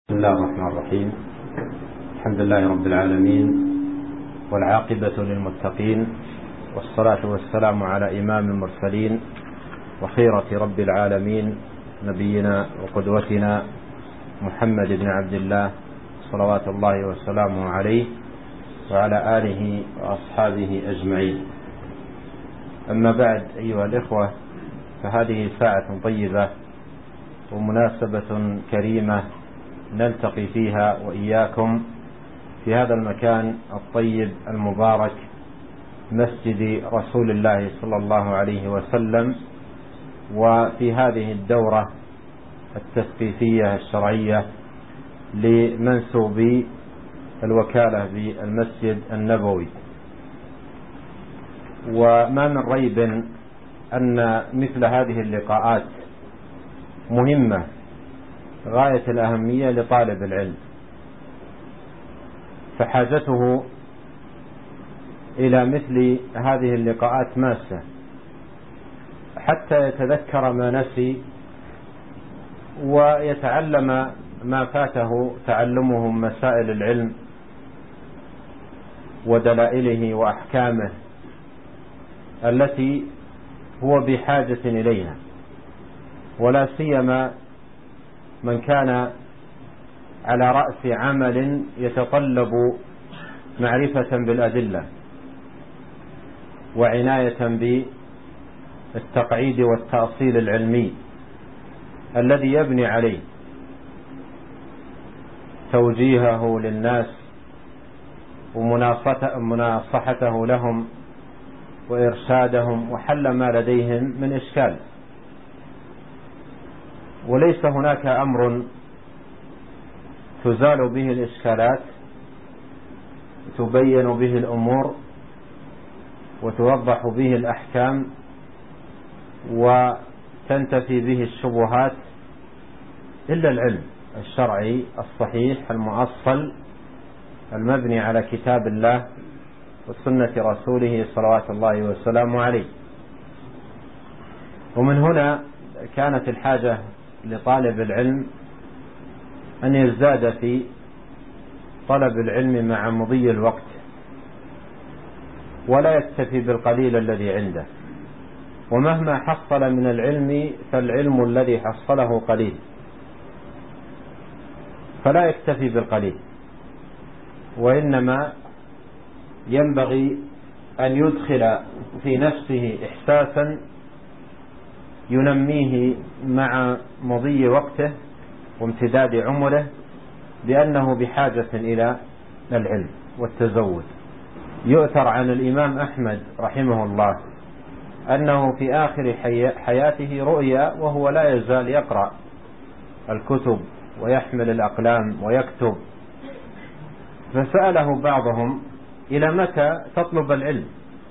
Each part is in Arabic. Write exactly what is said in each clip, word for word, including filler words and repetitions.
بسم الله الرحمن الرحيم. الحمد لله رب العالمين، والعاقبة للمتقين، والصلاة والسلام على إمام المرسلين وخيرة رب العالمين، نبينا وقدوتنا محمد بن عبد الله صلوات الله وسلامه عليه وعلى آله وأصحابه أجمعين. أما بعد، أيها الإخوة، فهذه ساعة طيبة ومناسبة كريمة نلتقي فيها وإياكم في هذا المكان الطيب المبارك، مسجد رسول الله صلى الله عليه وسلم، وفي هذه الدورة التثقيفية الشرعية لمنسوبي الوكالة بالمسجد النبوي. وما من ريب أن مثل هذه اللقاءات مهمة غاية الأهمية لطالب العلم، فحاجته إلى مثل هذه اللقاءات ماسة حتى يتذكر ما نسي ويتعلم ما فاته تعلمه من مسائل العلم ودلائله وأحكامه التي هو بحاجة إليها، ولا سيما من كان على رأس عمل يتطلب معرفة بالأدلة وعناية بالتقعيد والتأصيل العلمي الذي يبني عليه توجيهه للناس ومناصحته لهم وإرشادهم وحل ما لديهم من إشكال. وليس هناك أمر تزال به الإشكالات، تبين به الأمور وتوضح به الأحكام وتنتفي به الشبهات إلا العلم الشرعي الصحيح المؤصل المبني على كتاب الله وسنة رسوله صلوات الله وسلامه عليه. ومن هنا كانت الحاجة لطالب العلم أن يزداد في طلب العلم مع مضي الوقت، ولا يكتفي بالقليل الذي عنده، ومهما حصل من العلم فالعلم الذي حصله قليل، فلا يكتفي بالقليل، وإنما ينبغي أن يدخل في نفسه إحساسا ينميه مع مضي وقته وامتداد عمره بأنه بحاجة إلى العلم والتزود. يؤثر عن الإمام أحمد رحمه الله أنه في آخر حياته رؤيا وهو لا يزال يقرأ الكتب ويحمل الأقلام ويكتب، فسأله بعضهم: إلى متى تطلب العلم؟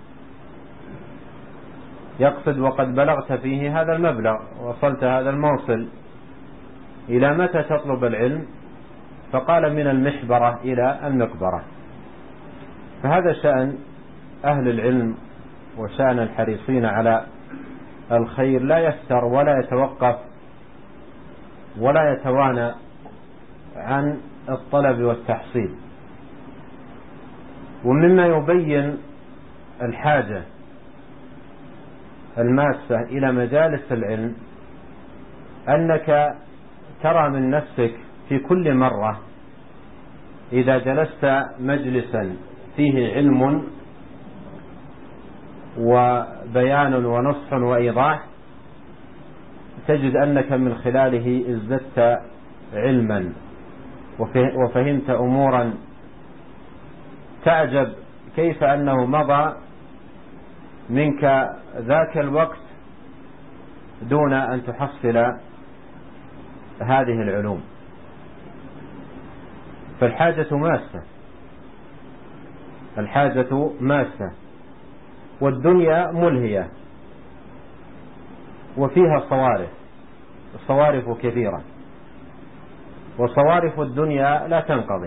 يقصد وقد بلغت فيه هذا المبلغ، وصلت هذا الموصل، إلى متى تطلب العلم؟ فقال: من المحبرة إلى المقبرة. فهذا شأن أهل العلم وشأن الحريصين على الخير، لا يفتر ولا يتوقف ولا يتوانى عن الطلب والتحصيل. ومما يبين الحاجة الماسة إلى مجالس العلم أنك ترى من نفسك في كل مرة إذا جلست مجلسا فيه علم وبيان ونصح وإيضاح، تجد أنك من خلاله ازددت علما وفهمت أمورا تعجب كيف أنه مضى منك ذاك الوقت دون أن تحصل هذه العلوم. فالحاجة ماسة، الحاجة ماسة، والدنيا ملهية وفيها صوارف، الصوارف كثيرة، وصوارف الدنيا لا تنقضي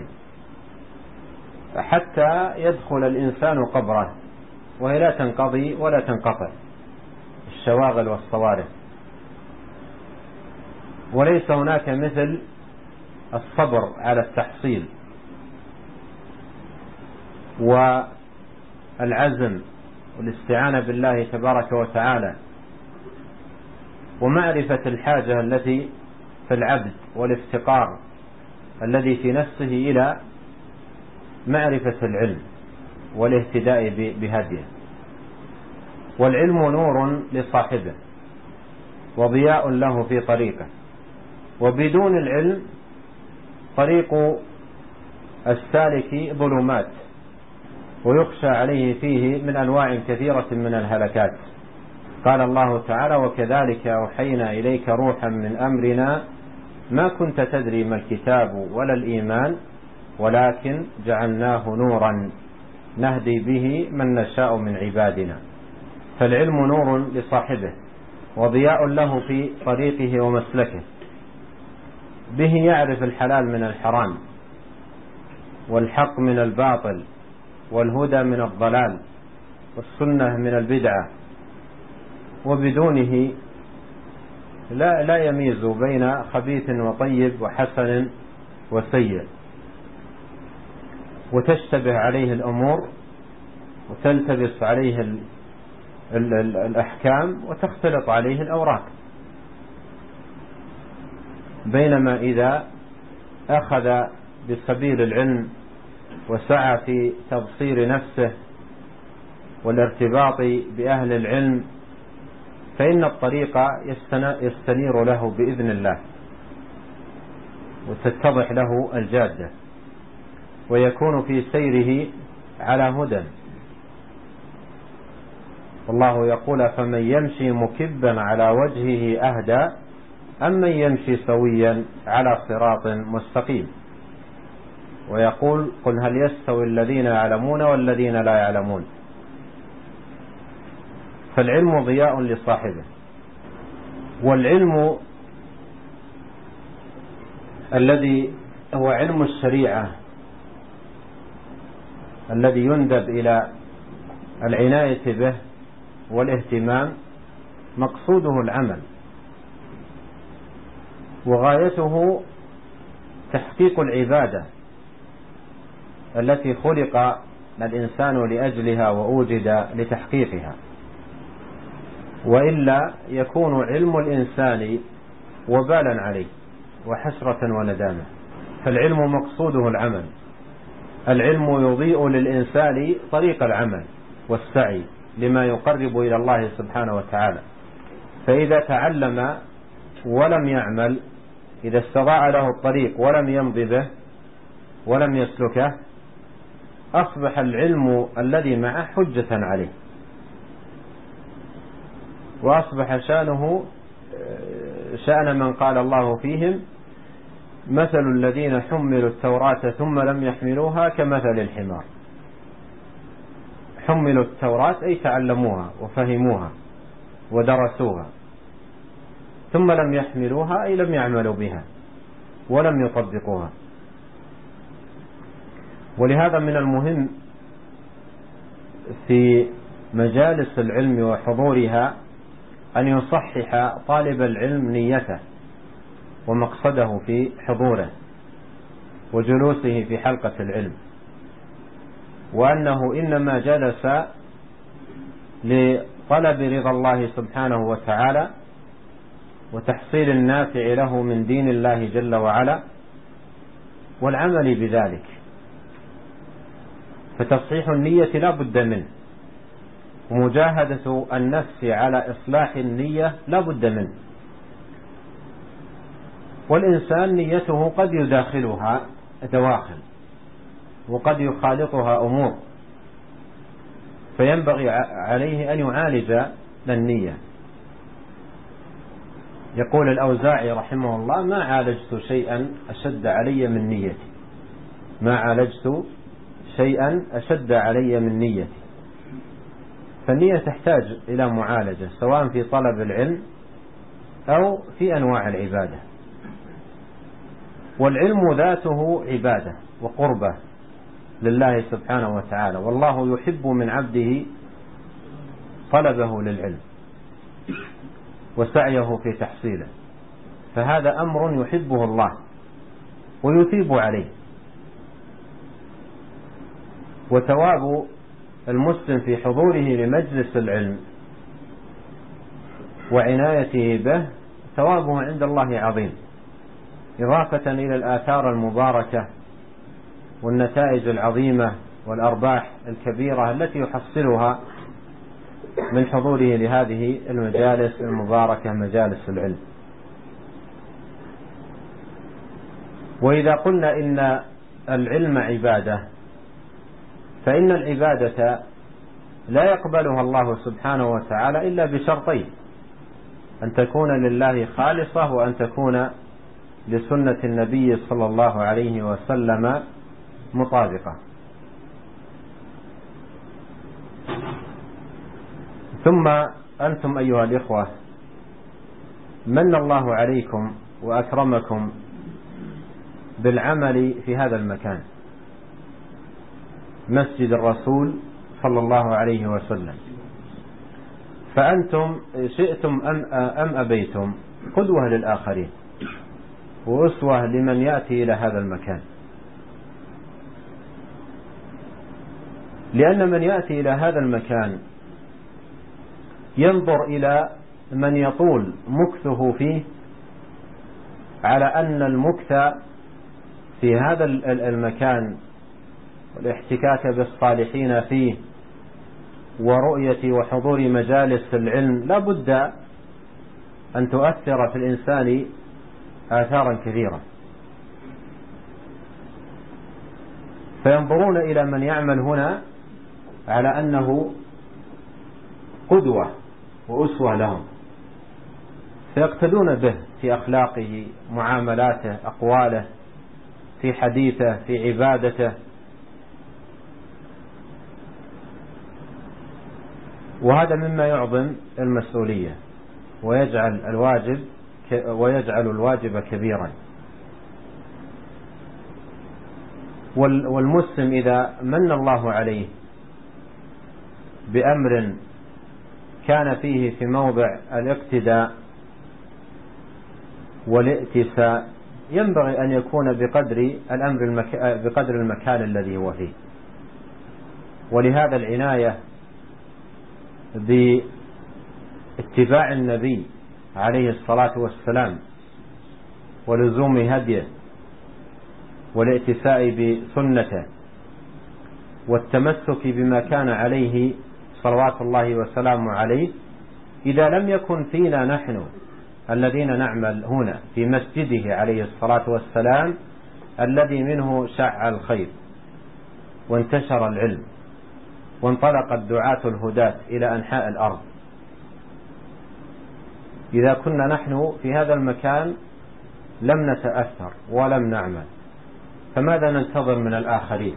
حتى يدخل الإنسان قبره، وهي لا تنقضي ولا تنقطع، الشواغل والصوارف. وليس هناك مثل الصبر على التحصيل والعزم والاستعانة بالله تبارك وتعالى ومعرفة الحاجة التي في العبد والافتقار الذي في نفسه إلى معرفة العلم والاهتداء بهديه. والعلم نور لصاحبه وضياء له في طريقه، وبدون العلم طريق السالك ظلمات ويخشى عليه فيه من أنواع كثيرة من الهلكات. قال الله تعالى: وكذلك أوحينا إليك روحا من أمرنا ما كنت تدري ما الكتاب ولا الإيمان ولكن جعلناه نورا نهدي به من نشاء من عبادنا. فالعلم نور لصاحبه وضياء له في طريقه ومسلكه، به يعرف الحلال من الحرام والحق من الباطل والهدى من الضلال والسنة من البدعة، وبدونه لا, لا يميز بين خبيث وطيب وحسن وسيء، وتشتبه عليه الأمور وتلتبس عليه ال ال ال الأحكام وتختلط عليه الأوراق. بينما إذا أخذ بسبيل العلم وسعى في تبصير نفسه والارتباط بأهل العلم فإن الطريق يستنير له بإذن الله وتتضح له الجادة ويكون في سيره على هدى. والله يقول: فمن يمشي مكبا على وجهه أهدى أم من يمشي سويا على صراط مستقيم. ويقول: قل هل يستوي الذين يعلمون والذين لا يعلمون. فالعلم ضياء لصاحبه. والعلم الذي هو علم الشريعة الذي يندب إلى العناية به والاهتمام مقصوده العمل، وغايته تحقيق العبادة التي خلق الإنسان لأجلها وأوجد لتحقيقها، وإلا يكون علم الإنسان وبالا عليه وحسرة وندامة. فالعلم مقصوده العمل. العلم يضيء للإنسان طريق العمل والسعي لما يقرب إلى الله سبحانه وتعالى. فإذا تعلم ولم يعمل، إذا استضاع له الطريق ولم يمضي به ولم يسلكه، أصبح العلم الذي معه حجة عليه، وأصبح شأنه شأن من قال الله فيهم: مثل الذين حملوا التوراة ثم لم يحملوها كمثل الحمار. حملوا التوراة أي تعلموها وفهموها ودرسوها، ثم لم يحملوها أي لم يعملوا بها ولم يطبقوها. ولهذا من المهم في مجالس العلم وحضورها أن يصحح طالب العلم نيته ومقصده في حضوره وجلوسه في حلقة العلم، وأنه إنما جلس لطلب رضا الله سبحانه وتعالى وتحصيل النافع له من دين الله جل وعلا والعمل بذلك. فتصحيح النية لا بد منه، ومجاهدة النفس على إصلاح النية لا بد منه. والإنسان نيته قد يداخلها دواخل وقد يخالطها أمور، فينبغي عليه أن يعالج النية. يقول الأوزاعي رحمه الله: ما عالجت شيئا أشد علي من نيتي. ما عالجت شيئا أشد علي من نيتي. فالنية تحتاج إلى معالجة سواء في طلب العلم أو في أنواع العبادة. والعلم ذاته عبادة وقربة لله سبحانه وتعالى، والله يحب من عبده طلبه للعلم وسعيه في تحصيله، فهذا أمر يحبه الله ويثيب عليه. وثواب المسلم في حضوره لمجلس العلم وعنايته به ثوابه عند الله عظيم، إضافة إلى الآثار المباركة والنتائج العظيمة والأرباح الكبيرة التي يحصلها من حضوره لهذه المجالس المباركة مجالس العلم. وإذا قلنا إن العلم عبادة، فإن العبادة لا يقبلها الله سبحانه وتعالى إلا بشرطين: أن تكون لله خالصة، وأن تكون لسنة النبي صلى الله عليه وسلم مطابقة. ثم أنتم أيها الإخوة، من الله عليكم وأكرمكم بالعمل في هذا المكان، مسجد الرسول صلى الله عليه وسلم، فأنتم شئتم أم أبيتم قدوة للآخرين وأسوة لمن يأتي إلى هذا المكان. لأن من يأتي إلى هذا المكان ينظر إلى من يطول مكثه فيه على أن المكث في هذا المكان والاحتكاك بالصالحين فيه ورؤية وحضور مجالس العلم لا بد أن تؤثر في الإنسان آثارا كثيرة، فينظرون إلى من يعمل هنا على أنه قدوة وأسوة لهم، فيقتدون به في أخلاقه، معاملاته، أقواله، في حديثه، في عبادته. وهذا مما يعظم المسؤولية ويجعل الواجب ويجعل الواجب كبيرا. والمسلم إذا من الله عليه بأمر كان فيه في موضع الاقتداء والائتساء ينبغي أن يكون بقدر الأمر المك... بقدر المكان الذي هو فيه. ولهذا العناية باتباع النبي عليه الصلاة والسلام ولزوم هديه والائتساء بسنته والتمسك بما كان عليه صلوات الله وسلامه عليه، إذا لم يكن فينا نحن الذين نعمل هنا في مسجده عليه الصلاة والسلام الذي منه شع الخير وانتشر العلم وانطلق الدعاة الهداة إلى أنحاء الأرض، إذا كنا نحن في هذا المكان لم نتأثر ولم نعمل، فماذا ننتظر من الآخرين؟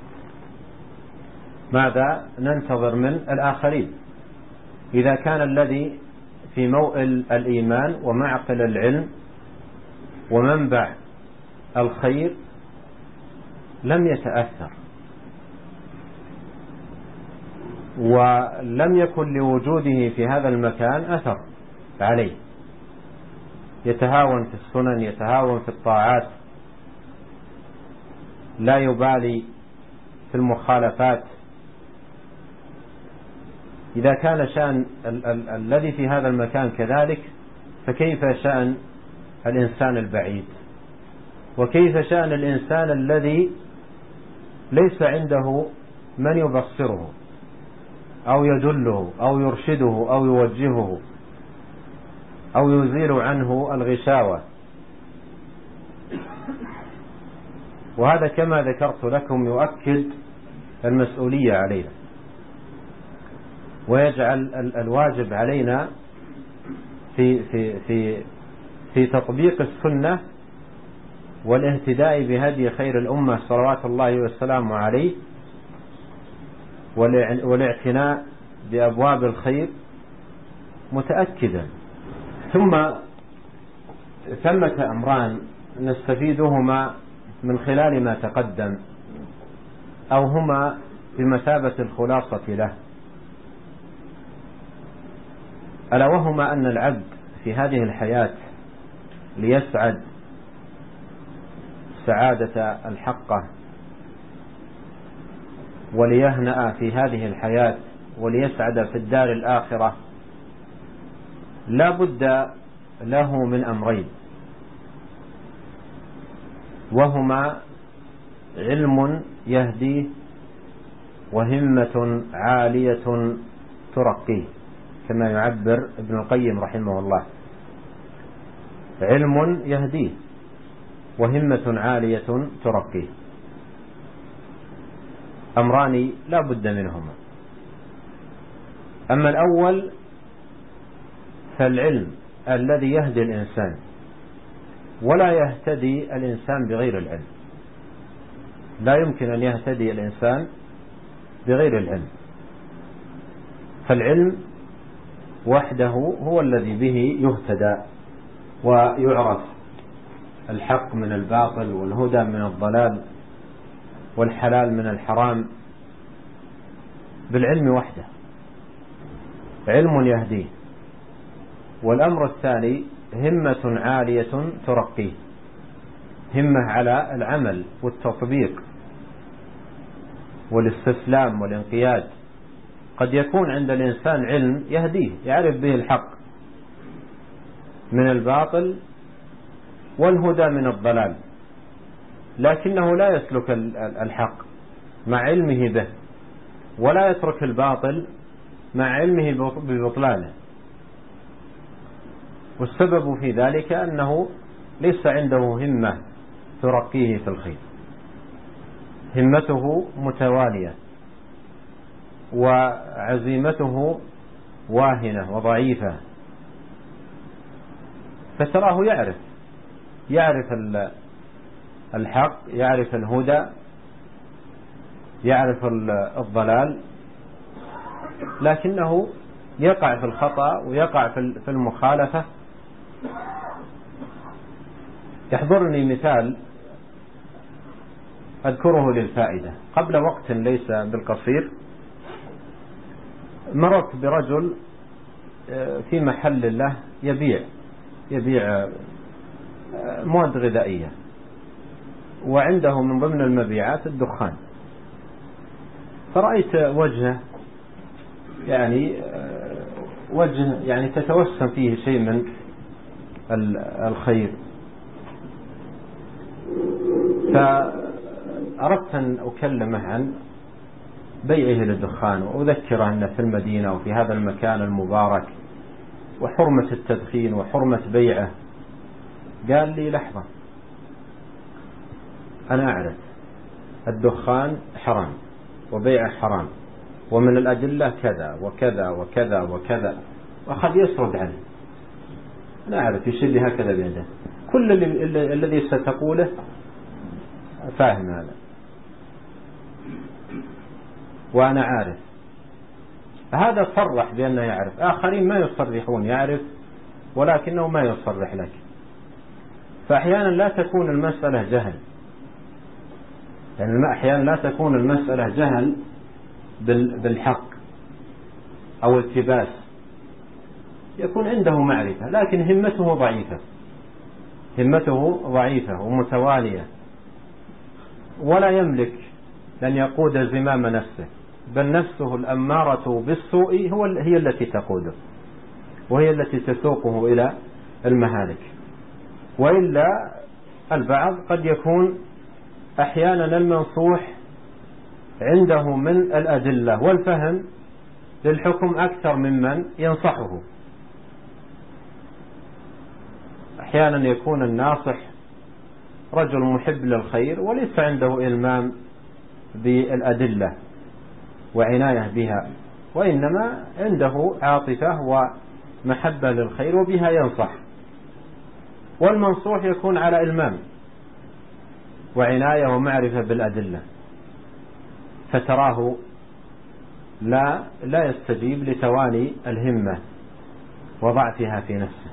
ماذا ننتظر من الآخرين إذا كان الذي في موئل الإيمان ومعقل العلم ومنبع الخير لم يتأثر ولم يكن لوجوده في هذا المكان أثر عليه، يتهاون في السنن، يتهاون في الطاعات، لا يبالي في المخالفات. إذا كان شأن ال- ال- الذي في هذا المكان كذلك، فكيف شأن الإنسان البعيد؟ وكيف شأن الإنسان الذي ليس عنده من يبصره أو يدله أو يرشده أو يوجهه أو يزيل عنه الغشاوة؟ وهذا كما ذكرت لكم يؤكد المسؤولية علينا ويجعل الواجب علينا في في في في تطبيق السنة والاهتداء بهدي خير الأمة صلوات الله والسلام عليه والاعتناء بأبواب الخير متأكدا. ثم ثمة أمران نستفيدهما من خلال ما تقدم، أو هما بمثابة الخلاصة له، ألا وهما أن العبد في هذه الحياة ليسعد السعادة الحقة وليهنأ في هذه الحياة وليسعد في الدار الآخرة لا بد له من أمرين، وهما علم يهديه وهمة عالية ترقيه، كما يعبر ابن القيم رحمه الله. علم يهديه وهمة عالية ترقيه، أمران لا بد منهما. أما الأول فالعلم الذي يهدي الإنسان، ولا يهتدي الإنسان بغير العلم، لا يمكن أن يهتدي الإنسان بغير العلم. فالعلم وحده هو الذي به يهتدى ويعرف الحق من الباطل والهدى من الضلال والحلال من الحرام، بالعلم وحده، علم يهديه. والأمر الثاني همة عالية ترقيه، همة على العمل والتطبيق والاستسلام والانقياد. قد يكون عند الإنسان علم يهديه، يعرف به الحق من الباطل والهدى من الضلال، لكنه لا يسلك الحق مع علمه به، ولا يترك الباطل مع علمه ببطلانه. والسبب في ذلك أنه ليس عنده همة ترقيه في الخير، همته متوالية وعزيمته واهنة وضعيفة، فتراه يعرف يعرف الحق، يعرف الهدى، يعرف الضلال، لكنه يقع في الخطأ ويقع في المخالفة. يحضرني مثال أذكره للفائدة. قبل وقت ليس بالقصير مررت برجل في محل له يبيع يبيع مواد غذائية، وعنده من ضمن المبيعات الدخان، فرأيت وجهه يعني وجه يعني تتوسم فيه شيء من الخير، فأردت أن أكلمه عن بيعه للدخان وأذكره أنه في المدينة وفي هذا المكان المبارك وحرمة التدخين وحرمة بيعه. قال لي لحظة، أنا أعرف الدخان حرام وبيعه حرام ومن الأدلة كذا وكذا وكذا وكذا، وأخذ يسرد عنه. أنا أعرف، يشير لي هكذا بيده، كل اللي الذي ستقوله فاهم هذا وأنا عارف. هذا صرح بأنه يعرف، آخرين ما يصرحون، يعرف ولكنه ما يصرح لك. فأحيانا لا تكون المسألة جهل، يعني أحيانا لا تكون المسألة جهل بالحق أو التباس، يكون عنده معرفة لكن همته ضعيفة، همته ضعيفة ومتوالية، ولا يملك لن يقود زمام نفسه، بل نفسه الأمارة بالسوء هو هي التي تقوده وهي التي تسوقه إلى المهالك. وإلا البعض قد يكون أحيانا المنصوح عنده من الأدلة والفهم للحكم أكثر ممن ينصحه. أحيانا يكون الناصح رجل محب للخير وليس عنده إلمام بالأدلة وعناية بها، وإنما عنده عاطفة ومحبة للخير وبها ينصح. والمنصوح يكون على إلمام وعناية ومعرفة بالأدلة، فتراه لا لا يستجيب لتواني الهمة وضعفها في نفسه.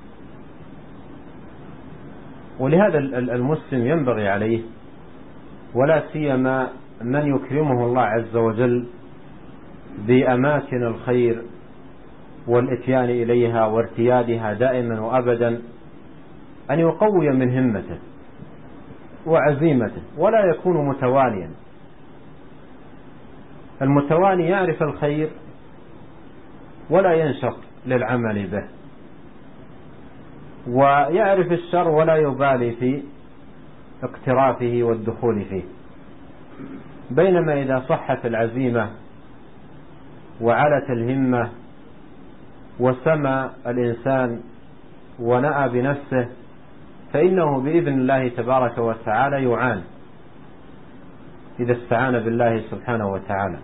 ولهذا المسلم ينبغي عليه، ولا سيما من يكرمه الله عز وجل بأماكن الخير والإتيان إليها وارتيادها دائما وأبدا، أن يقوي من همته وعزيمته، ولا يكون متواليا. المتوالي يعرف الخير ولا ينشط للعمل به، ويعرف الشر ولا يبالي في اقترافه والدخول فيه. بينما إذا صحت العزيمة وعلت الهمة وسمى الإنسان ونأى بنفسه، فإنه بإذن الله تبارك وتعالى يعان إذا استعان بالله سبحانه وتعالى.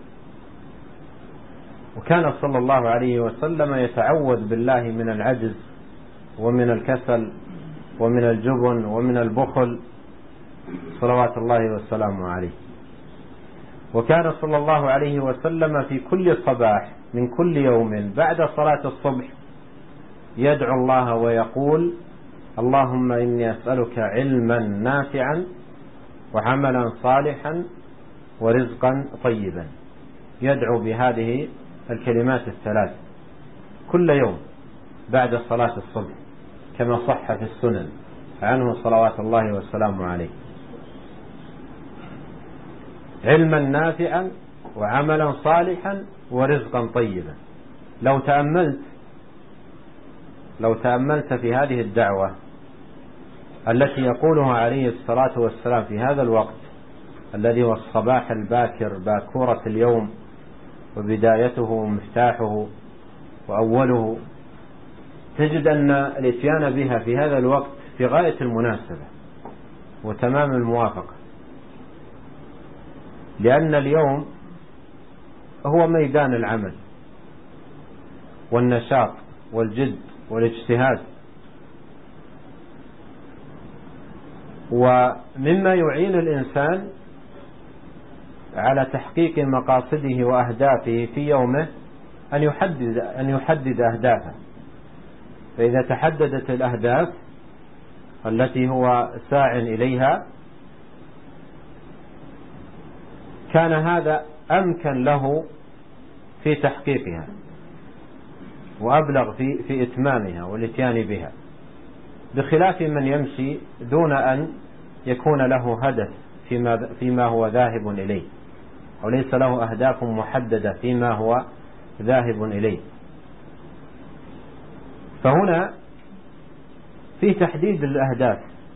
وكان صلى الله عليه وسلم يتعوذ بالله من العجز ومن الكسل ومن الجبن ومن البخل صلوات الله والسلام عليه. وكان صلى الله عليه وسلم في كل صباح من كل يوم بعد صلاة الصبح يدعو الله ويقول: اللهم إني أسألك علما نافعا وعملا صالحا ورزقا طيبا. يدعو بهذه الكلمات الثلاث كل يوم بعد صلاة الصبح، كما صح في السنن عنه صلوات الله والسلام عليه. علما نافعا وعملا صالحا ورزقا طيبا. لو تأملت لو تأملت في هذه الدعوة التي يقولها عليه الصلاة والسلام في هذا الوقت الذي هو الصباح الباكر، باكورة اليوم وبدايته ومفتاحه وأوله، تجد أن الاتيان بها في هذا الوقت في غاية المناسبة وتمام الموافقة، لأن اليوم هو ميدان العمل والنشاط والجد والاجتهاد. ومما يعين الإنسان على تحقيق مقاصده وأهدافه في يومه أن يحدد أن يحدد أهدافه. فإذا تحددت الأهداف التي هو ساع إليها كان هذا أمكن له في تحقيقها وأبلغ في في إتمامها والاتيان بها، بخلاف من يمشي دون أن يكون له هدف فيما فيما هو ذاهب إليه، أو ليس له أهداف محددة فيما هو ذاهب إليه. فهنا في تحديد الأهداف،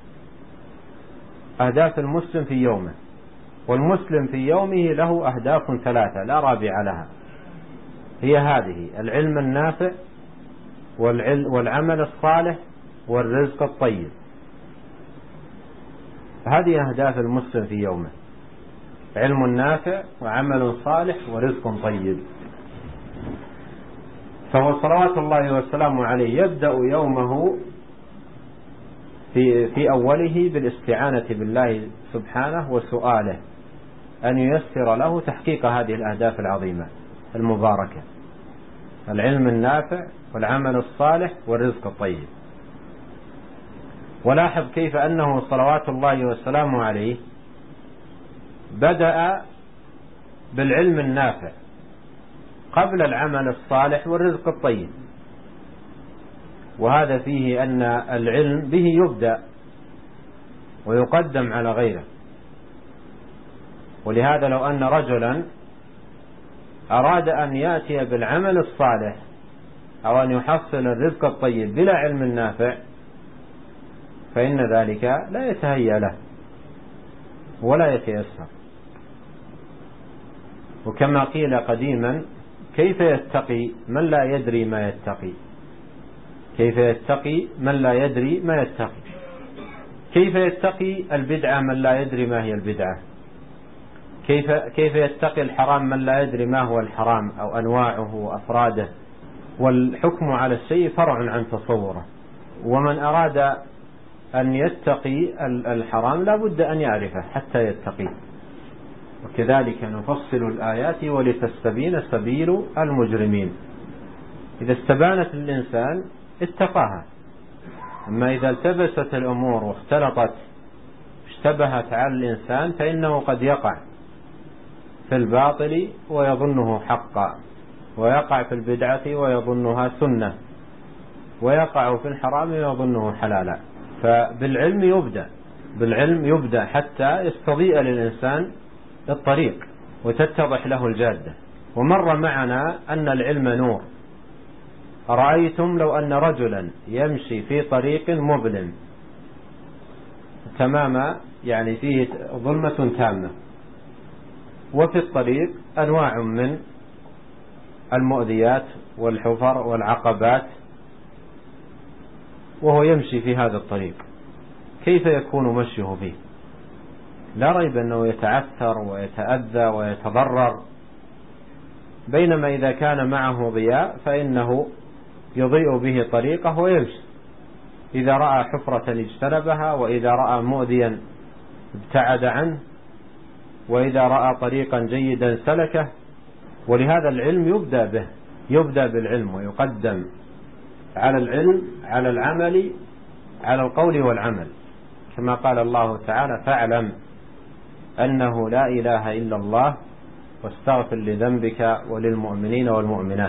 أهداف المسلم في يومه. والمسلم في يومه له أهداف ثلاثة لا رابع لها، هي هذه: العلم النافع والعمل الصالح والرزق الطيب. هذه أهداف المسلم في يومه: علم نافع وعمل صالح ورزق طيب. فهو صلوات الله والسلام عليه يبدأ يومه في, في أوله بالاستعانة بالله سبحانه وسؤاله أن ييسر له تحقيق هذه الأهداف العظيمة المباركة: العلم النافع والعمل الصالح والرزق الطيب. ولاحظ كيف أنه صلوات الله والسلام عليه بدأ بالعلم النافع قبل العمل الصالح والرزق الطيب. وهذا فيه أن العلم به يبدأ ويقدم على غيره. ولهذا لو أن رجلا أراد أن يأتي بالعمل الصالح أو أن يحصل الرزق الطيب بلا علم نافع فإن ذلك لا يتهيأ له ولا يتيسر. وكما قيل قديما: كيف يتقي من لا يدري ما يتقي؟ كيف يتقي من لا يدري ما يتقي؟ كيف يتقي البدعة من لا يدري ما هي البدعة؟ كيف كيف يتقي الحرام من لا يدري ما هو الحرام أو أنواعه وأفراده؟ والحكم على الشيء فرع عن تصوره. ومن أراد أن يتقي الحرام لا بد أن يعرفه حتى يتقي. وكذلك نفصل الآيات ولتستبين سبيل المجرمين. إذا استبانت للإنسان اتقاها، أما إذا التبست الأمور واختلطت اشتبهت على الإنسان فإنه قد يقع في الباطل ويظنه حقا، ويقع في البدعة ويظنها سنة، ويقع في الحرام ويظنه حلالا. فبالعلم يبدأ بالعلم يبدأ حتى يستضيء للإنسان الطريق وتتضح له الجادة. ومر معنا أن العلم نور. أرأيتم لو أن رجلا يمشي في طريق مظلم تماما، يعني فيه ظلمة تامة، وفي الطريق أنواع من المؤذيات والحفر والعقبات، وهو يمشي في هذا الطريق، كيف يكون مشيه فيه؟ لا ريب أنه يتعثر ويتأذى ويتضرر. بينما إذا كان معه ضياء فإنه يضيء به طريقه ويمشي، إذا رأى حفرة اجتنبها، وإذا رأى مؤذيا ابتعد عنه، وإذا رأى طريقا جيدا سلكه. ولهذا العلم يبدأ به، يبدأ بالعلم ويقدم على العلم على العمل، على القول والعمل، كما قال الله تعالى: فاعلم أنه لا إله إلا الله واستغفر لذنبك وللمؤمنين والمؤمنات.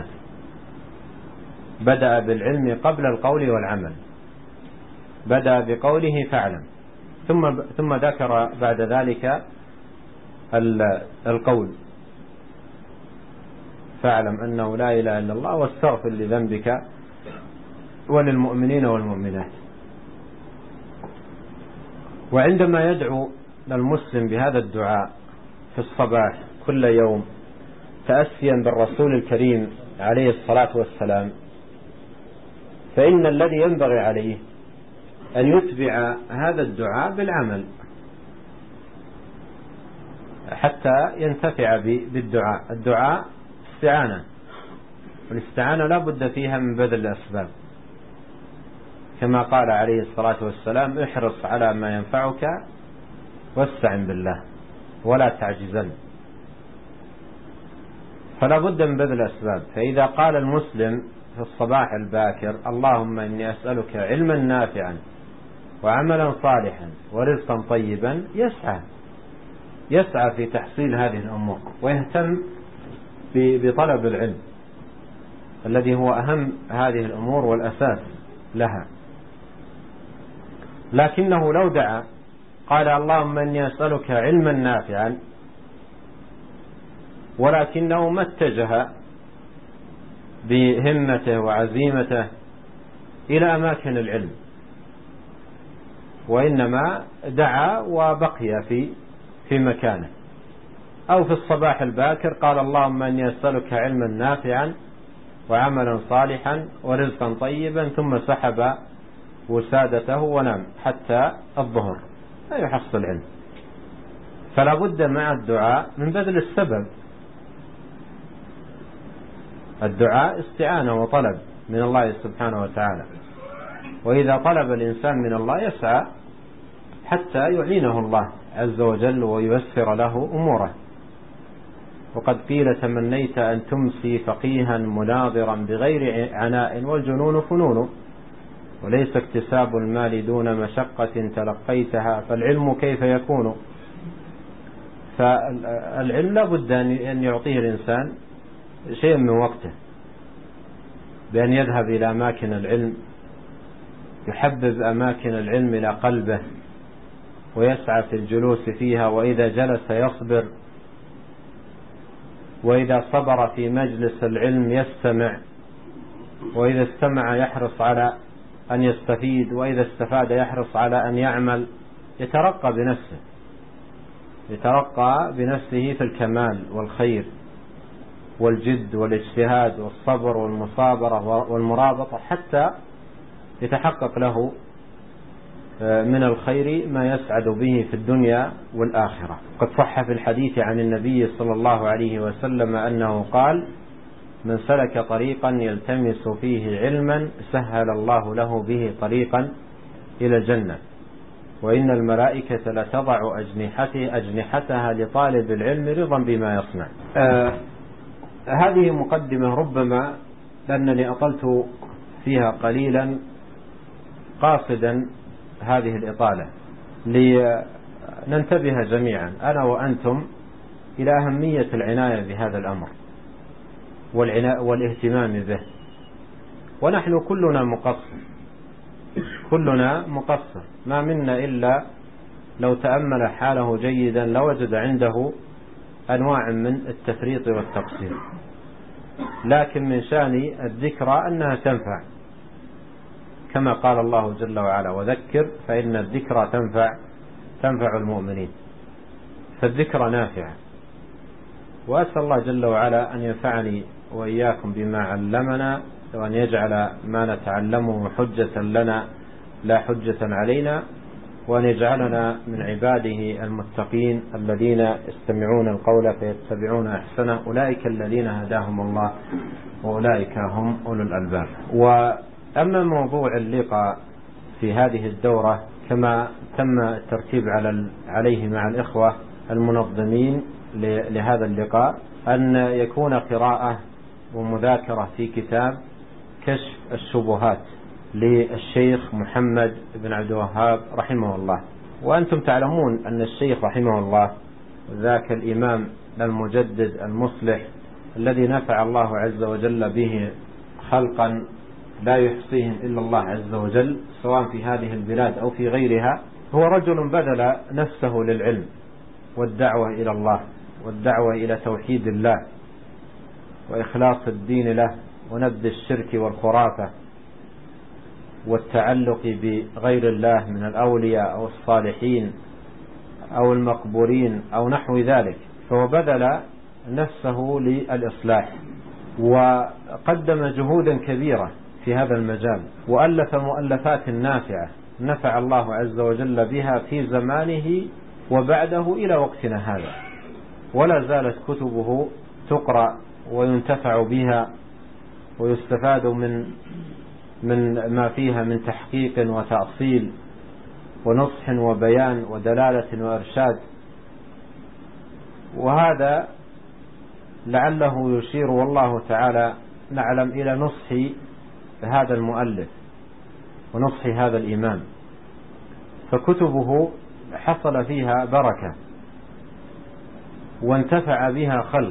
بدأ بالعلم قبل القول والعمل، بدأ بقوله فاعلم، ثم ثم ذكر بعد ذلك القول: فاعلم أنه لا إله إلا الله واستغفر لذنبك وللمؤمنين والمؤمنات. وعندما يدعو المسلم بهذا الدعاء في الصباح كل يوم تأسيا بالرسول الكريم عليه الصلاة والسلام، فإن الذي ينبغي عليه أن يتبع هذا الدعاء بالعمل حتى ينتفع بالدعاء. الدعاء استعانة، والاستعانة لا بد فيها من بذل الأسباب، كما قال عليه الصلاة والسلام: احرص على ما ينفعك واستعن بالله ولا تعجزن. فلا بد من بذل الأسباب. فإذا قال المسلم في الصباح الباكر: اللهم إني أسألك علما نافعا وعملا صالحا ورزقا طيبا، يسعى يسعى في تحصيل هذه الأمور، ويهتم بطلب العلم الذي هو أهم هذه الأمور والأساس لها. لكنه لو دعا قال: اللهم إني أسألك علما نافعا، ولكنه ما اتجه بهمته وعزيمته إلى أماكن العلم، وإنما دعا وبقي في في مكانه. أو في الصباح الباكر قال: اللهم إني أسألك علما نافعا وعملا صالحا ورزقا طيبا، ثم سحب وسادته ونام حتى الظهر، لا يحصل علم. فلا بد مع الدعاء من بذل السبب. الدعاء استعانة وطلب من الله سبحانه وتعالى، وإذا طلب الإنسان من الله يسعى حتى يعينه الله عز وجل وييسر له أموره. وقد قيل: تمنيت أن تمسي فقيها مناظرا بغير عناء والجنون فنون، وليس اكتساب المال دون مشقة تلقيتها، فالعلم كيف يكون؟ فالعلم لا بد أن يعطيه الإنسان شيء من وقته، بأن يذهب إلى أماكن العلم، يحبب أماكن العلم إلى قلبه ويسعى في الجلوس فيها، وإذا جلس يصبر، وإذا صبر في مجلس العلم يستمع، وإذا استمع يحرص على أن يستفيد، وإذا استفاد يحرص على أن يعمل، يترقى بنفسه يترقى بنفسه في الكمال والخير والجد والاجتهاد والصبر والمصابرة والمرابطة، حتى يتحقق له من الخير ما يسعد به في الدنيا والآخرة. قد صح في الحديث عن النبي صلى الله عليه وسلم أنه قال: من سلك طريقا يلتمس فيه علما سهل الله له به طريقا إلى الجنة، وإن الملائكة لتضع أجنحته أجنحتها لطالب العلم رضا بما يصنع. آه هذه مقدمة ربما لأنني أطلت فيها قليلا قاصدا هذه الإطالة لننتبه جميعا أنا وأنتم إلى أهمية العناية بهذا الأمر والاهتمام به. ونحن كلنا مقصر كلنا مقصر ما منا إلا لو تأمل حاله جيدا لوجد عنده أنواع من التفريط والتقصير، لكن من شأن الذكرى أنها تنفع، كما قال الله جل وعلا: وذكر فإن الذكرى تنفع تنفع المؤمنين. فالذكرى نافعة، وأسأل الله جل وعلا أن ينفعني وإياكم بما علمنا، وأن يجعل ما نتعلمه حجة لنا لا حجة علينا، وأن يجعلنا من عباده المتقين الذين يستمعون القول فيتبعون أحسنه، أولئك الذين هداهم الله وأولئك هم أولو الألباب. وأما موضوع اللقاء في هذه الدورة كما تم الترتيب عليه مع الإخوة المنظمين لهذا اللقاء، أن يكون قراءة ومذاكرة في كتاب كشف الشبهات للشيخ محمد بن عبد الوهاب رحمه الله. وأنتم تعلمون أن الشيخ رحمه الله ذاك الإمام المجدد المصلح الذي نفع الله عز وجل به خلقا لا يحصيهم إلا الله عز وجل، سواء في هذه البلاد أو في غيرها، هو رجل بذل نفسه للعلم والدعوة إلى الله والدعوة إلى توحيد الله وإخلاص الدين له ونبذ الشرك والخرافة والتعلق بغير الله من الأولياء أو الصالحين أو المقبورين أو نحو ذلك. فهو بذل نفسه للإصلاح وقدم جهودا كبيرة في هذا المجال، وألف مؤلفات نافعة نفع الله عز وجل بها في زمانه وبعده إلى وقتنا هذا، ولا زالت كتبه تقرأ وينتفع بها ويستفاد من من ما فيها من تحقيق وتأصيل ونصح وبيان ودلالة وإرشاد. وهذا لعله يشير والله تعالى نعلم إلى نصح هذا المؤلف ونصح هذا الإمام، فكتبه حصل فيها بركة وانتفع بها خلق،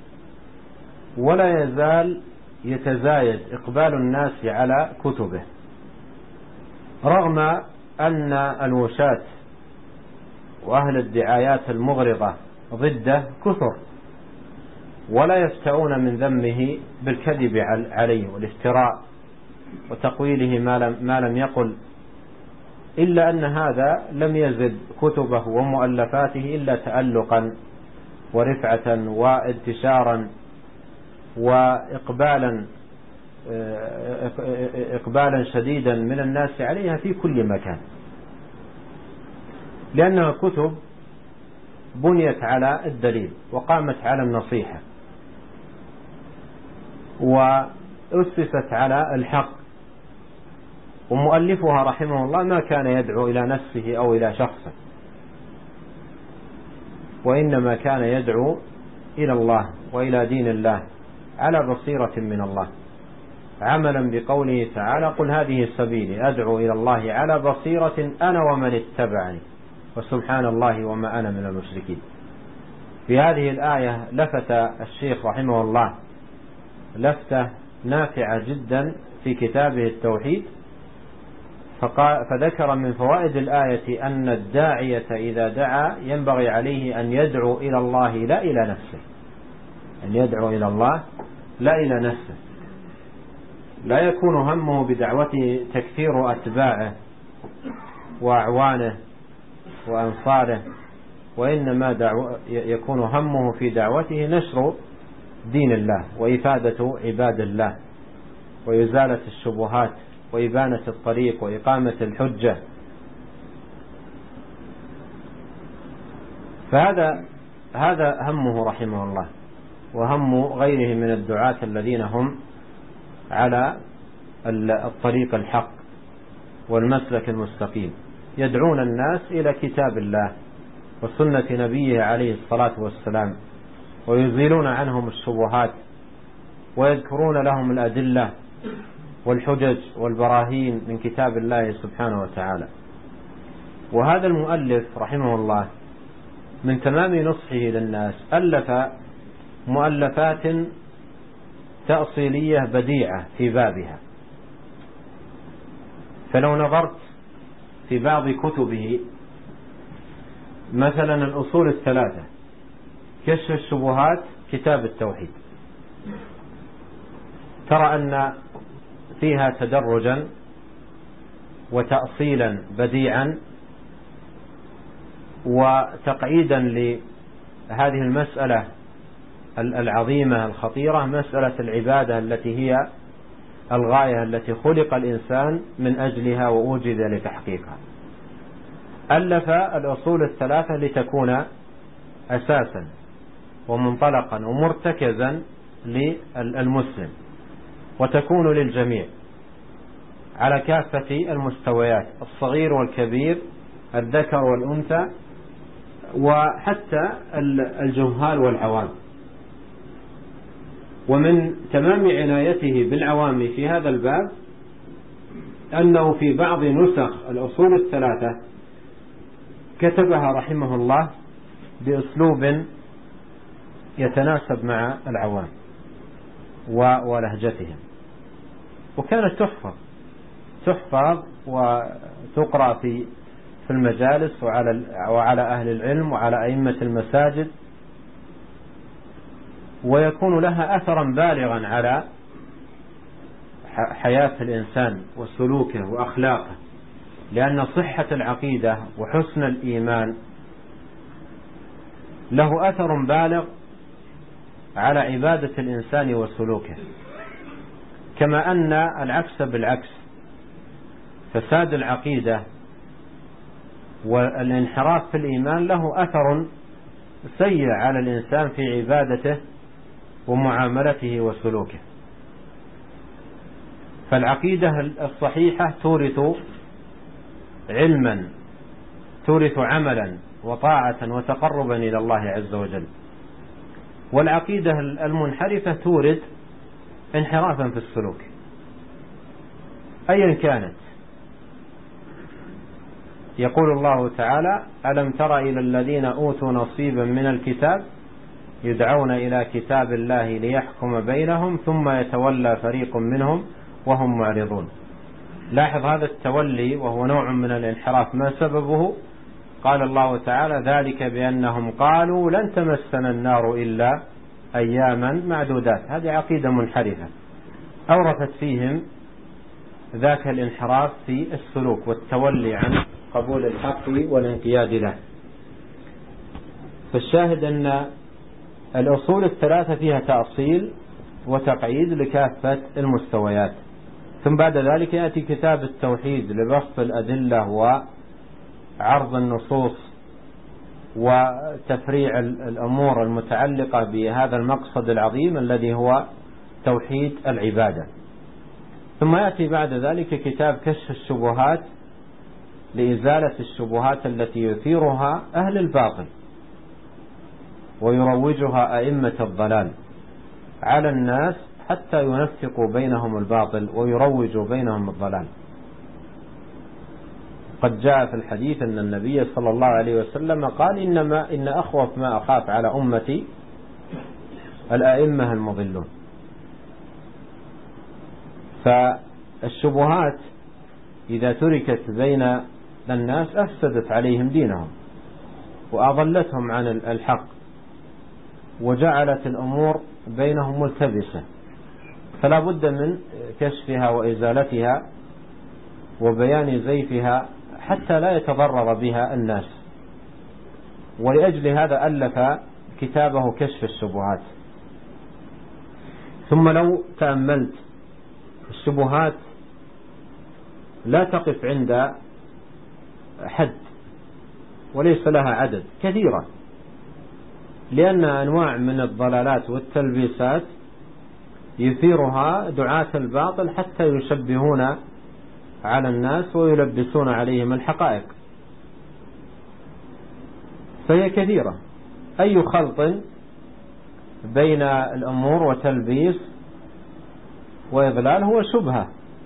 ولا يزال يتزايد إقبال الناس على كتبه، رغم أن الوشاة وأهل الدعايات المغرضة ضده كثر، ولا يستعون من ذمه بالكذب عليه والافتراء وتقويله ما لم يقل، إلا أن هذا لم يزد كتبه ومؤلفاته إلا تألقا ورفعة وانتشارا وإقبالا إقبالا شديدا من الناس عليها في كل مكان، لأنها كتب بنيت على الدليل وقامت على النصيحة وأسست على الحق، ومؤلفها رحمه الله ما كان يدعو إلى نفسه أو إلى شخصه، وإنما كان يدعو إلى الله وإلى دين الله على بصيرة من الله، عملا بقوله تعالى: قل هذه سبيلي أدعو إلى الله على بصيرة أنا ومن اتبعني وسبحان الله وما أنا من المشركين. في هذه الآية لفت الشيخ رحمه الله لفتة نافعة جدا في كتابه التوحيد، فذكر من فوائد الآية أن الداعية إذا دعا ينبغي عليه أن يدعو إلى الله لا إلى نفسه، أن يدعو إلى الله لا إلى نفسه، لا يكون همه بدعوته تكثير أتباعه وأعوانه وأنصاره، وإنما دعو يكون همه في دعوته نشر دين الله وإفادة عباد الله وإزالة الشبهات وإبانة الطريق وإقامة الحجة. فهذا هذا همه رحمه الله، وهم غيره من الدعاة الذين هم على الطريق الحق والمسلك المستقيم، يدعون الناس إلى كتاب الله وسنة نبيه عليه الصلاة والسلام، ويزيلون عنهم الشبهات ويذكرون لهم الأدلة والحجج والبراهين من كتاب الله سبحانه وتعالى. وهذا المؤلف رحمه الله من تمام نصحه للناس ألف مؤلفات تأصيلية بديعة في بابها، فلو نظرت في بعض كتبه مثلا الأصول الثلاثة، كشف الشبهات، كتاب التوحيد، ترى أن فيها تدرجا وتأصيلا بديعا وتقعيدا لهذه المسألة العظيمة الخطيرة، مسألة العبادة التي هي الغاية التي خلق الإنسان من أجلها ووجد لتحقيقها. ألف الأصول الثلاثة لتكون أساسا ومنطلقا ومرتكزا للمسلم، وتكون للجميع على كافة المستويات، الصغير والكبير، الذكر والأنثى، وحتى الجهال والعوام. ومن تمام عنايته بالعوام في هذا الباب أنه في بعض نسخ الأصول الثلاثة كتبها رحمه الله بأسلوب يتناسب مع العوام ولهجتهم، وكانت تحفظ تحفظ وتقرأ في في المجالس وعلى وعلى أهل العلم وعلى أئمة المساجد، ويكون لها أثرا بالغا على حياة الإنسان وسلوكه وأخلاقه، لأن صحة العقيدة وحسن الإيمان له أثر بالغ على عبادة الإنسان وسلوكه، كما أن العكس بالعكس، فساد العقيدة والانحراف في الإيمان له أثر سيء على الإنسان في عبادته ومعاملته وسلوكه. فالعقيدة الصحيحة تورث علما، تورث عملا وطاعة وتقربا إلى الله عز وجل، والعقيدة المنحرفة تورث انحرافا في السلوك أيا كانت. يقول الله تعالى: ألم تر إلى الذين أوتوا نصيبا من الكتاب يدعون إلى كتاب الله ليحكم بينهم ثم يتولى فريق منهم وهم معرضون. لاحظ هذا التولي وهو نوع من الانحراف، ما سببه؟ قال الله تعالى: ذلك بأنهم قالوا لن تمسنا النار إلا أياما معدودات. هذه عقيدة منحرفة أورثت فيهم ذاك الانحراف في السلوك والتولي عن قبول الحق والانقياد له. فالشاهد أن الأصول الثلاثة فيها تأصيل وتقعيد لكافة المستويات. ثم بعد ذلك يأتي كتاب التوحيد لبسط الأدلة وعرض النصوص وتفريع الأمور المتعلقة بهذا المقصد العظيم الذي هو توحيد العبادة. ثم يأتي بعد ذلك كتاب كشف الشبهات لإزالة الشبهات التي يثيرها أهل الباطل ويروجها أئمة الضلال على الناس حتى ينفقوا بينهم الباطل ويروجوا بينهم الضلال. قد جاء في الحديث أن النبي صلى الله عليه وسلم قال: إنما إن أخوف ما أخاف على أمتي الأئمة المضلون. فالشبهات إذا تركت بين الناس أفسدت عليهم دينهم وأضلتهم عن الحق وجعلت الأمور بينهم ملتبسة، فلا بد من كشفها وإزالتها وبيان زيفها حتى لا يتضرر بها الناس. ولأجل هذا ألف كتابه كشف الشبهات. ثم لو تأملت الشبهات لا تقف عند حد وليس لها عدد، كثيرة، لأن أنواع من الضلالات والتلبيسات يثيرها دعاة الباطل حتى يشبهون على الناس ويلبسون عليهم الحقائق، فهي كثيرة. أي خلط بين الأمور وتلبيس وإضلال هو شبهة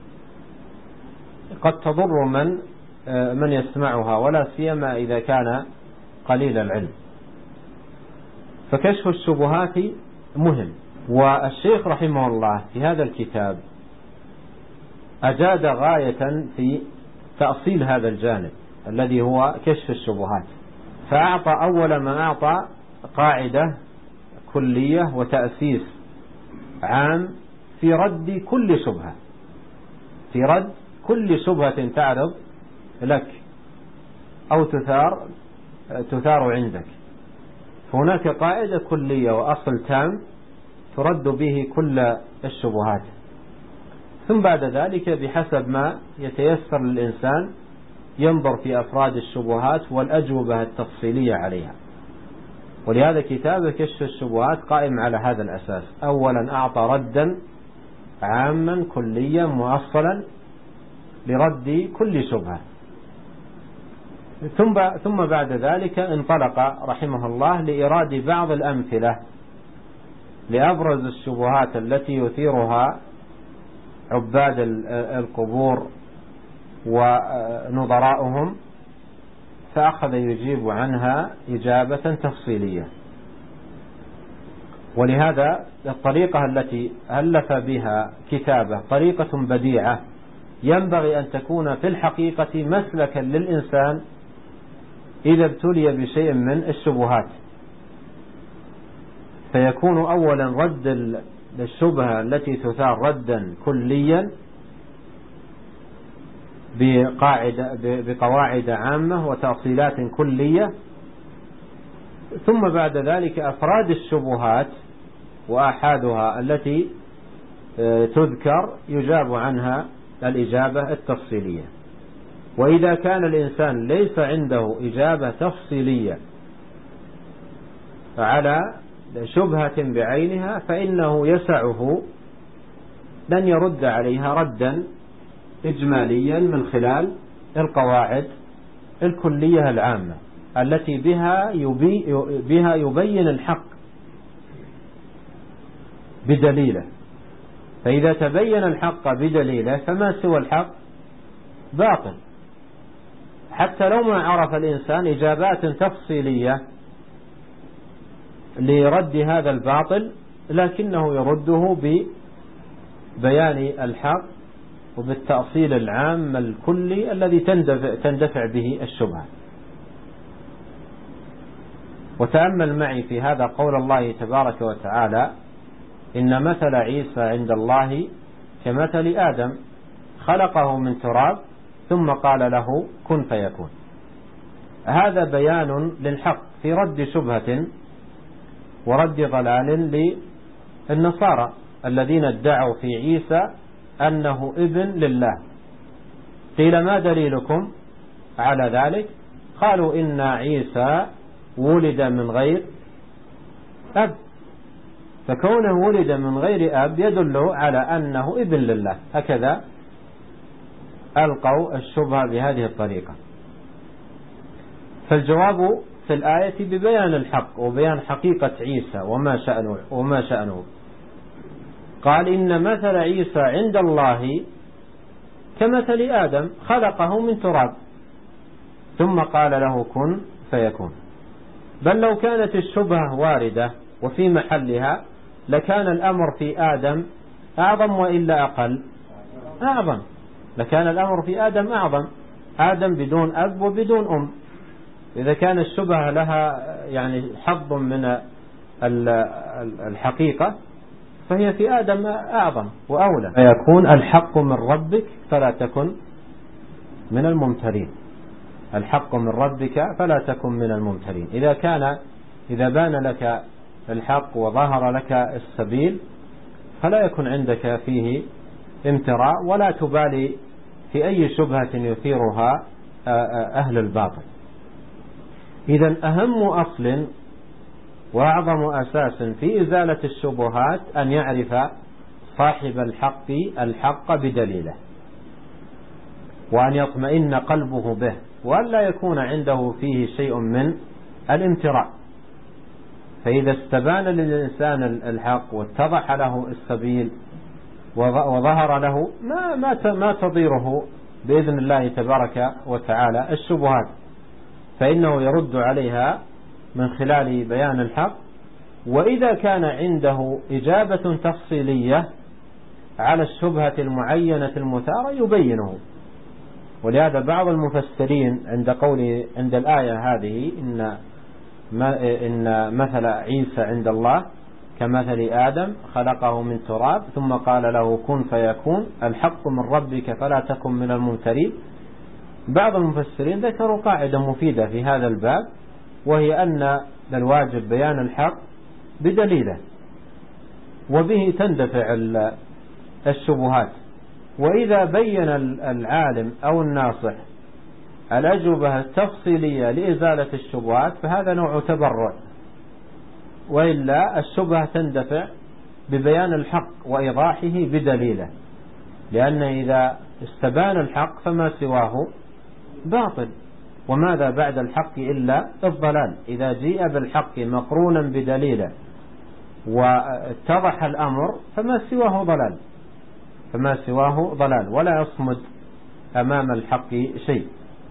قد تضر من من يسمعها، ولا سيما إذا كان قليل العلم. فكشف الشبهات مهم. والشيخ رحمه الله في هذا الكتاب أجاد غاية في تأصيل هذا الجانب الذي هو كشف الشبهات، فأعطى أول ما أعطى قاعدة كلية وتأسيس عام في رد كل شبهة، في رد كل شبهة تعرض لك أو تثار تثار عندك. هناك قاعدة كلية وأصل تام ترد به كل الشبهات، ثم بعد ذلك بحسب ما يتيسر للإنسان ينظر في أفراد الشبهات والأجوبة التفصيلية عليها. ولهذا كتاب كشف الشبهات قائم على هذا الأساس. أولا أعطى ردا عاما كليا مؤصلا لرد كل شبهة، ثم بعد ذلك انطلق رحمه الله لإيراد بعض الأمثلة لأبرز الشبهات التي يثيرها عباد القبور ونظراؤهم، فأخذ يجيب عنها إجابة تفصيلية. ولهذا الطريقة التي ألف بها كتابه طريقة بديعة ينبغي أن تكون في الحقيقة مسلكا للإنسان إذا ابتلي بشيء من الشبهات، فيكون أولا رد الشبهة التي تثار ردا كليا بقاعدة بقواعد عامة وتأصيلات كلية، ثم بعد ذلك أفراد الشبهات وآحادها التي تذكر يجاب عنها الإجابة التفصيلية. وإذا كان الإنسان ليس عنده إجابة تفصيلية على شبهة بعينها فإنه يسعه لن يرد عليها ردا إجماليا من خلال القواعد الكلية العامة التي بها, يبي بها يبين الحق بدليله. فإذا تبين الحق بدليله فما سوى الحق باطل، حتى لو ما عرف الإنسان إجابات تفصيلية لرد هذا الباطل لكنه يرده ببيان الحق وبالتأصيل العام الكلي الذي تندفع, تندفع به الشبهة. وتأمل معي في هذا قول الله تبارك وتعالى: إن مثل عيسى عند الله كمثل آدم خلقه من تراب ثم قال له كن فيكون. هذا بيان للحق في رد شبهة ورد ضلال للنصارى الذين ادعوا في عيسى أنه ابن لله. قيل ما دليلكم على ذلك؟ قالوا إن عيسى ولد من غير أب، فكونه ولد من غير أب يدل على أنه ابن لله. هكذا ألقوا الشبهة بهذه الطريقة. فالجواب في الآية ببيان الحق وبيان حقيقة عيسى وما شأنه, وما شأنه. قال إن مثل عيسى عند الله كمثل آدم خلقه من تراب ثم قال له كن فيكون. بل لو كانت الشبهة واردة وفي محلها لكان الأمر في آدم أعظم وإلا أقل أعظم، لكان الأمر في آدم أعظم. آدم بدون أب وبدون أم، إذا كان الشبهة لها يعني حظ من الحقيقة فهي في آدم أعظم وأولى. فيكون الحق من ربك فلا تكن من الممترين، الحق من ربك فلا تكن من الممترين. إذا كان إذا بان لك الحق وظهر لك السبيل فلا يكن عندك فيه امتراء ولا تبالي في أي شبهة يثيرها أهل الباطل. إذن أهم أصل وأعظم أساس في إزالة الشبهات أن يعرف صاحب الحق الحق بدليله، وأن يطمئن قلبه به، وأن لا يكون عنده فيه شيء من الامتراء. فإذا استبان للإنسان الحق واتضح له السبيل وظهر له ما, ما, ما تضيره بإذن الله تبارك وتعالى الشبهات، فإنه يرد عليها من خلال بيان الحق. وإذا كان عنده إجابة تفصيلية على الشبهة المعينة المثارة يبينه ولهذا بعض المفسرين عند قول عند الآية هذه إن إن مثل عيسى عند الله كمثل آدم خلقه من تراب ثم قال له كن فيكون الحق من ربك فلا تكن من الممترين. بعض المفسرين ذكروا قاعدة مفيدة في هذا الباب، وهي أن الواجب بيان الحق بدليله، وبه تندفع الشبهات. وإذا بين العالم أو الناصح الأجوبة التفصيلية لإزالة الشبهات فهذا نوع تبرع، وإلا الشبهة تندفع ببيان الحق وإيضاحه بدليله، لأن إذا استبان الحق فما سواه باطل، وماذا بعد الحق إلا الضلال. إذا جيء بالحق مقرونا بدليله واتضح الأمر فما سواه ضلال فما سواه ضلال ولا يصمد أمام الحق شيء.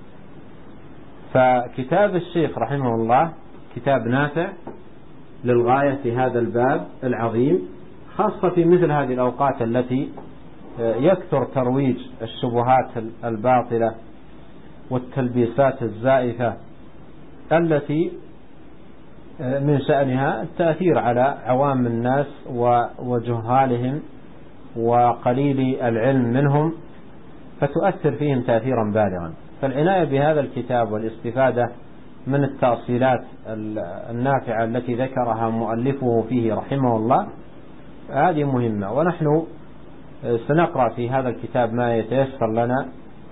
فكتاب الشيخ رحمه الله كتاب نافع للغاية في هذا الباب العظيم، خاصة في مثل هذه الأوقات التي يكثر ترويج الشبهات الباطلة والتلبيسات الزائفة التي من شأنها التأثير على عوام الناس وجهالهم وقليل العلم منهم، فتؤثر فيهم تأثيرا بالغا. فالعناية بهذا الكتاب والاستفادة من التأصيلات النافعة التي ذكرها مؤلفه فيه رحمه الله هذه مهمة. ونحن سنقرأ في هذا الكتاب ما يتيسر لنا،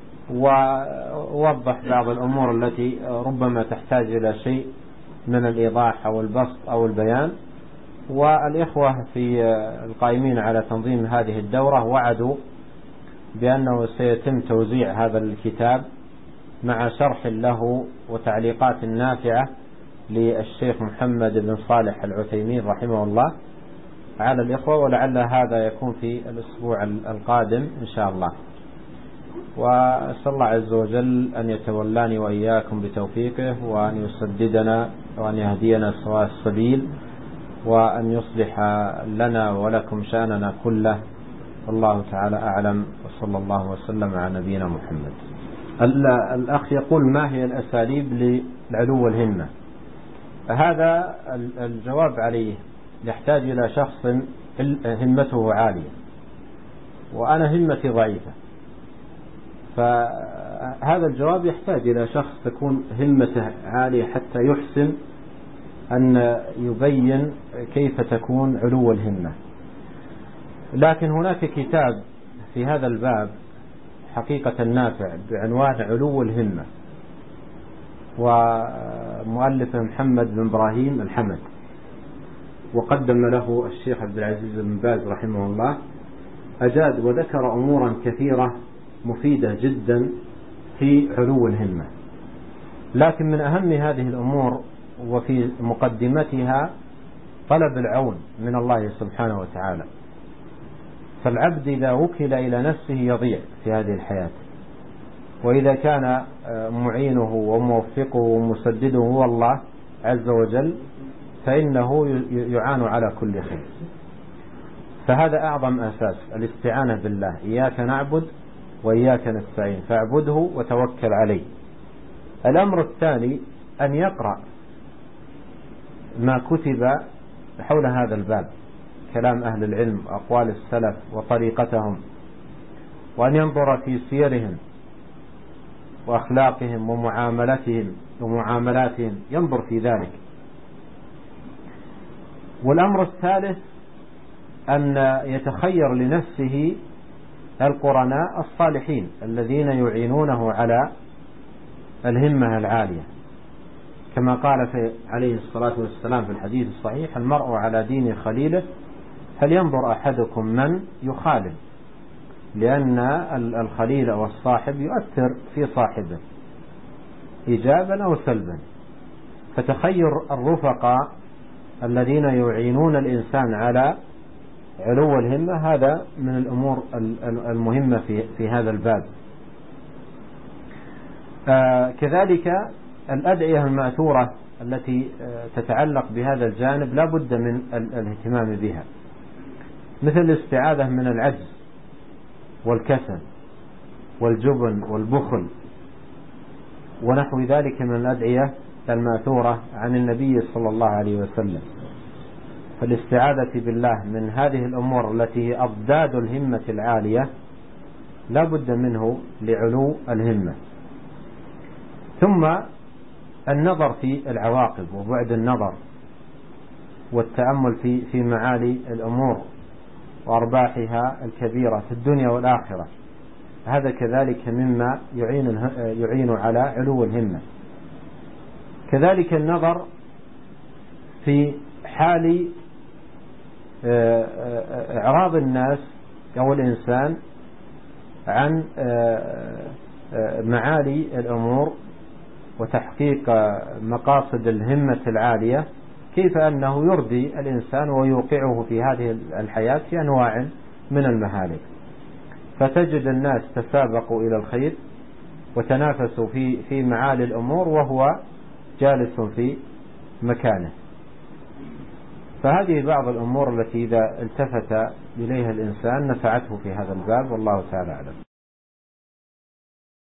ووضح بعض الأمور التي ربما تحتاج إلى شيء من الإيضاح أو البسط أو البيان. والإخوة في القائمين على تنظيم هذه الدورة وعدوا بأنه سيتم توزيع هذا الكتاب مع شرح له وتعليقات نافعة للشيخ محمد بن صالح العثيمين رحمه الله على الإخوة، ولعل هذا يكون في الأسبوع القادم إن شاء الله. وأسأل الله عز وجل أن يتولاني وإياكم بتوفيقه، وأن يسددنا وأن يهدينا سواء السبيل، وأن يصلح لنا ولكم شأننا كله. الله تعالى أعلم، وصلى الله وسلم على نبينا محمد. الأخ يقول ما هي الأساليب للعلو والهمة؟ هذا الجواب عليه يحتاج إلى شخص همته عالية، وأنا همتي ضعيفة، فهذا الجواب يحتاج إلى شخص تكون همته عالية حتى يحسن أن يبين كيف تكون علو الهمة. لكن هناك كتاب في هذا الباب حقيقة نافع بعنوان علو الهمة، ومؤلفه محمد بن إبراهيم الحمد، وقدم له الشيخ عبد العزيز بن باز رحمه الله، أجاد وذكر أمورا كثيرة مفيدة جدا في علو الهمة. لكن من أهم هذه الأمور وفي مقدمتها طلب العون من الله سبحانه وتعالى. فالعبد إذا وكل إلى نفسه يضيع في هذه الحياة، وإذا كان معينه وموفقه ومسدده هو الله عز وجل فإنه يعان على كل خير. فهذا أعظم أساس الاستعانة بالله، إياك نعبد وإياك نستعين، فاعبده وتوكل عليه. الأمر الثاني أن يقرأ ما كتب حول هذا الباب، كلام أهل العلم وأقوال السلف وطريقتهم، وأن ينظر في سيرهم وأخلاقهم ومعاملتهم ومعاملاتهم، ينظر في ذلك. والأمر الثالث أن يتخير لنفسه القرناء الصالحين الذين يعينونه على الهمة العالية، كما قال في عليه الصلاة والسلام في الحديث الصحيح: المرء على دين خليله فلينظر أحدكم من يخالل، لأن الخليل والصاحب يؤثر في صاحبه إيجابا أو سلبا. فتخير الرفقاء الذين يعينون الإنسان على علو الهمة هذا من الأمور المهمة في في هذا الباب. آه كذلك الأدعية المأثورة التي آه تتعلق بهذا الجانب لا بد من الاهتمام بها، مثل الاستعاذة من العجز والكسل والجبن والبخل ونحو ذلك من الأدعية الماثورة عن النبي صلى الله عليه وسلم. فالاستعاذة بالله من هذه الأمور التي هي أضداد الهمة العالية لا بد منه لعلو الهمة. ثم النظر في العواقب وبعد النظر والتأمل في في معالي الأمور وأرباحها الكبيرة في الدنيا والآخرة، هذا كذلك مما يعين يعين على علو الهمة. كذلك النظر في حال إعراض الناس أو الإنسان عن معالي الأمور وتحقيق مقاصد الهمة العالية، كيف أنه يرضي الإنسان ويوقعه في هذه الحياة في أنواع من المهالك. فتجد الناس تسابقوا إلى الخير وتنافسوا في في معالي الأمور وهو جالس في مكانه. فهذه بعض الأمور التي إذا التفت إليها الإنسان نفعته في هذا الباب، والله تعالى أعلم.